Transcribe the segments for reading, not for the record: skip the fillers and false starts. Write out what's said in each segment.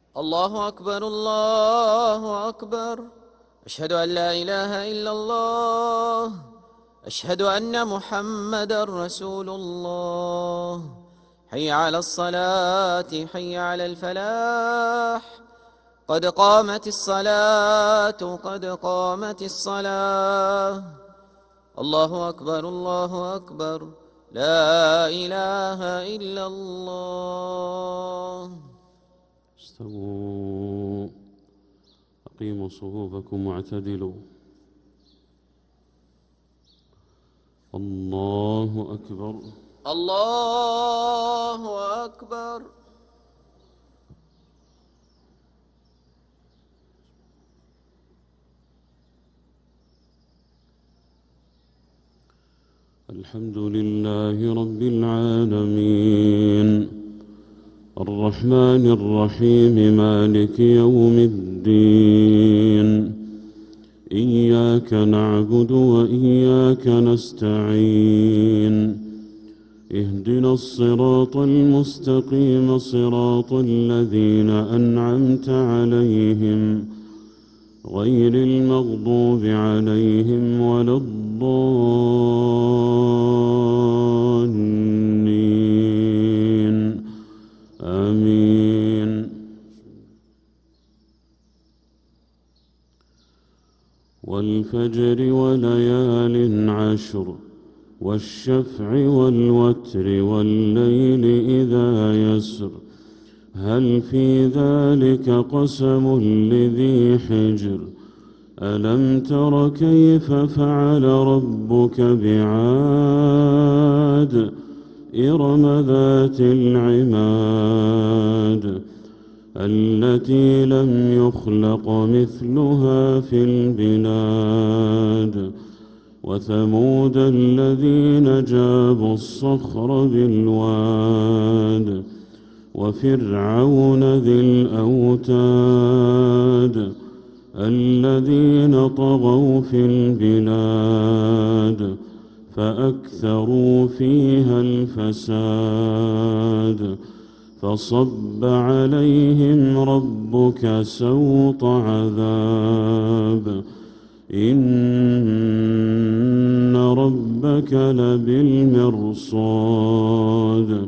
الله أكبر الله أكبر. أشهد أن لا إله إلا الله. أشهد أن محمدًا رسول الله. حي على الصلاة حي على الفلاح. قد قامت الصلاة قد قامت الصلاة. الله أكبر الله أكبر. لا إله إلا الله. استووا، أقيموا صفوفكم واعتدلوا. الله أكبر الله أكبر. الحمد لله رب العالمين الرحمن الرحيم مالك يوم الدين. إياك نعبد وإياك نستعين. اهدنا الصراط المستقيم صراط الذين أنعمت عليهم غير المغضوب عليهم ولا الضالين. آمين. والفجر وليال عشر والشفع والوتر والليل إذا يسر هل في ذلك قسم لذي حجر ألم تر كيف فعل ربك بعاد إرم ذات العماد التي لم يخلق مثلها في البلاد وثمود الذين جابوا الصخر بالواد وفرعون ذي الأوتاد الذين طغوا في البلاد فأكثروا فيها الفساد فصب عليهم ربك سوط عذاب إن ربك لبالمرصاد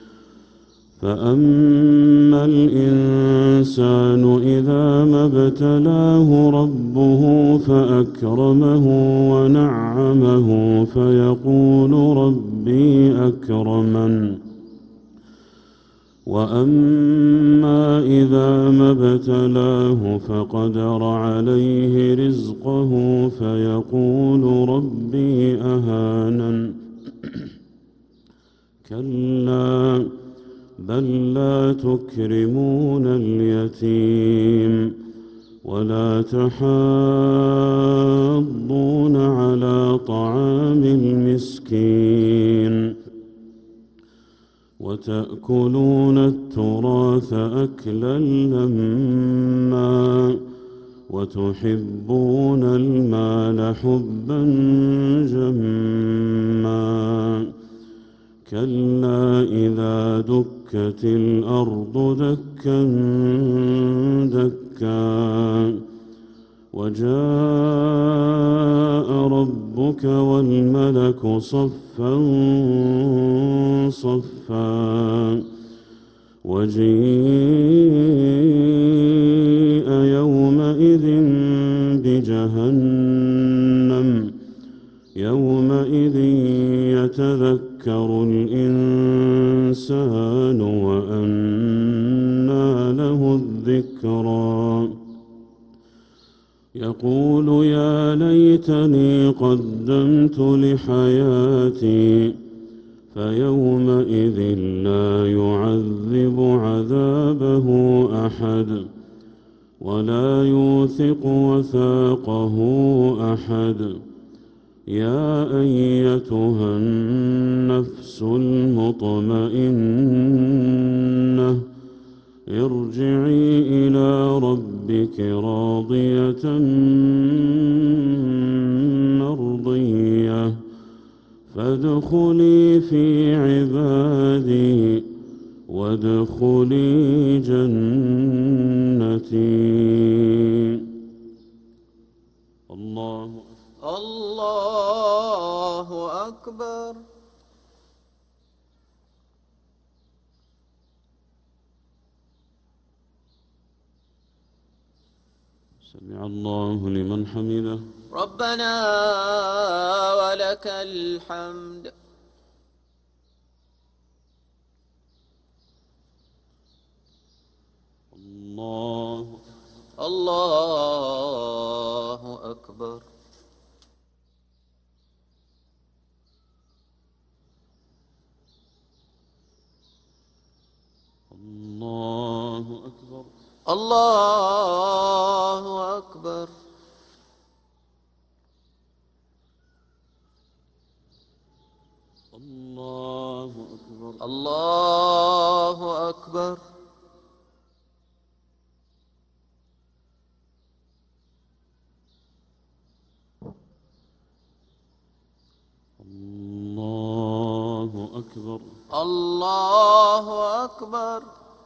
فأما الإنسان إذا ما ابتلاه ربه فأكرمه ونعمه فيقول ربي أكرمن وأما إذا ما ابتلاه فقدر عليه رزقه فيقول ربي أهانن كلا بل لا تكرمون اليتيم ولا تحاضون على طعام المسكين وتأكلون التراث أكلا لما وتحبون المال حبا جما كلا إذا دكت الأرض دكا دكا وجاء ربك والملك صفا صفا وجيء يومئذ بجهنم يومئذ يتذكر الإنسان وأنى له الذكرى يقول يا ليتني قدمت لحياتي فيومئذ لا يعذب عذابه أحد ولا يوثق وثاقه أحد يا أيتها النفس المطمئنة ارجعي إلى ربك راضية مرضية فادخلي في عبادي وادخلي جنتي. الله الله أكبر. سمع الله لمن حمده. ربنا ولك الحمد. الله أكبر. الله أكبر. الله أكبر. الله أكبر. الله أكبر. الله أكبر. الله أكبر.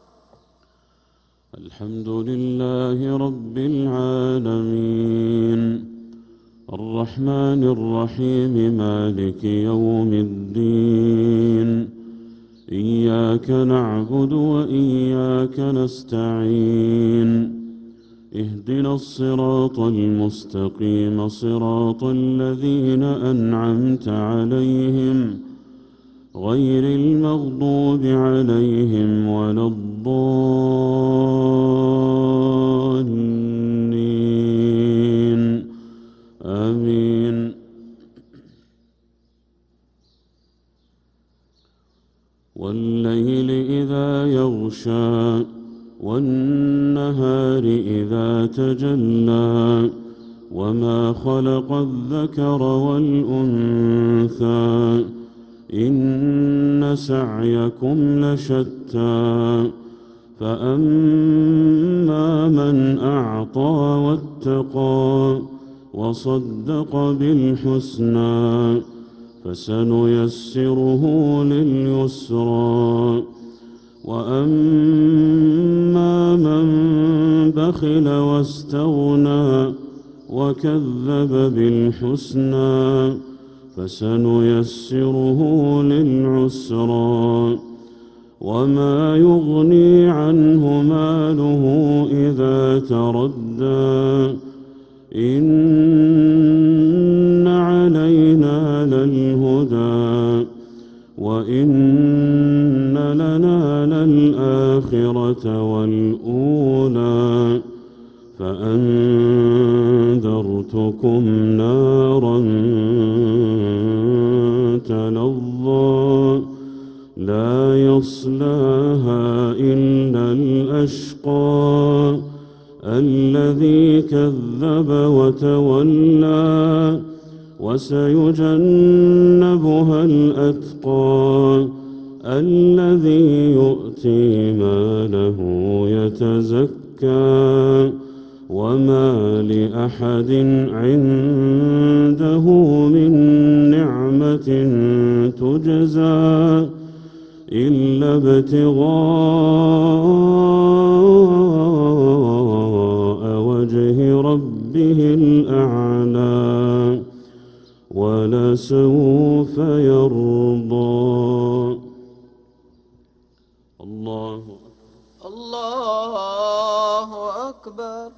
الحمد لله رب العالمين الرحمن الرحيم مالك يوم الدين إياك نعبد وإياك نستعين اهدنا الصراط المستقيم صراط الذين أنعمت عليهم غير المغضوب عليهم ولا الضالين آمين. والليل إذا يغشى والنهار إذا تجلى وما خلق الذكر والأنثى إن سعيكم لشتى فأما من أعطى واتقى وصدق بالحسنى فسنيسره لليسرى وأما من بخل واستغنى وكذب بالحسنى فسنيسره للعسرى وما يغني عنه ماله إذا تردى إن علينا للهدى وإن لنا للآخرة والأولى فأنذرتكم نارا تلظى لا يصلاها إلا الأشقى الذي كذب وتولى وسيجنبها الأتقى الذي يؤتي ماله يتزكى وما لأحد عنده من نعمة تجزى إلا ابتغاء وجه ربه الأعلى ولسوف يرضى. الله أكبر.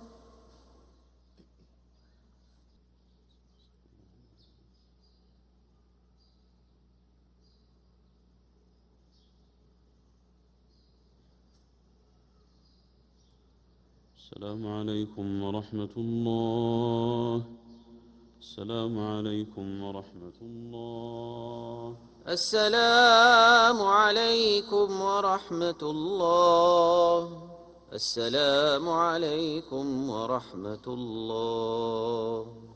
السلام عليكم ورحمة الله. السلام عليكم ورحمة الله. السلام عليكم ورحمة الله. السلام عليكم ورحمة الله.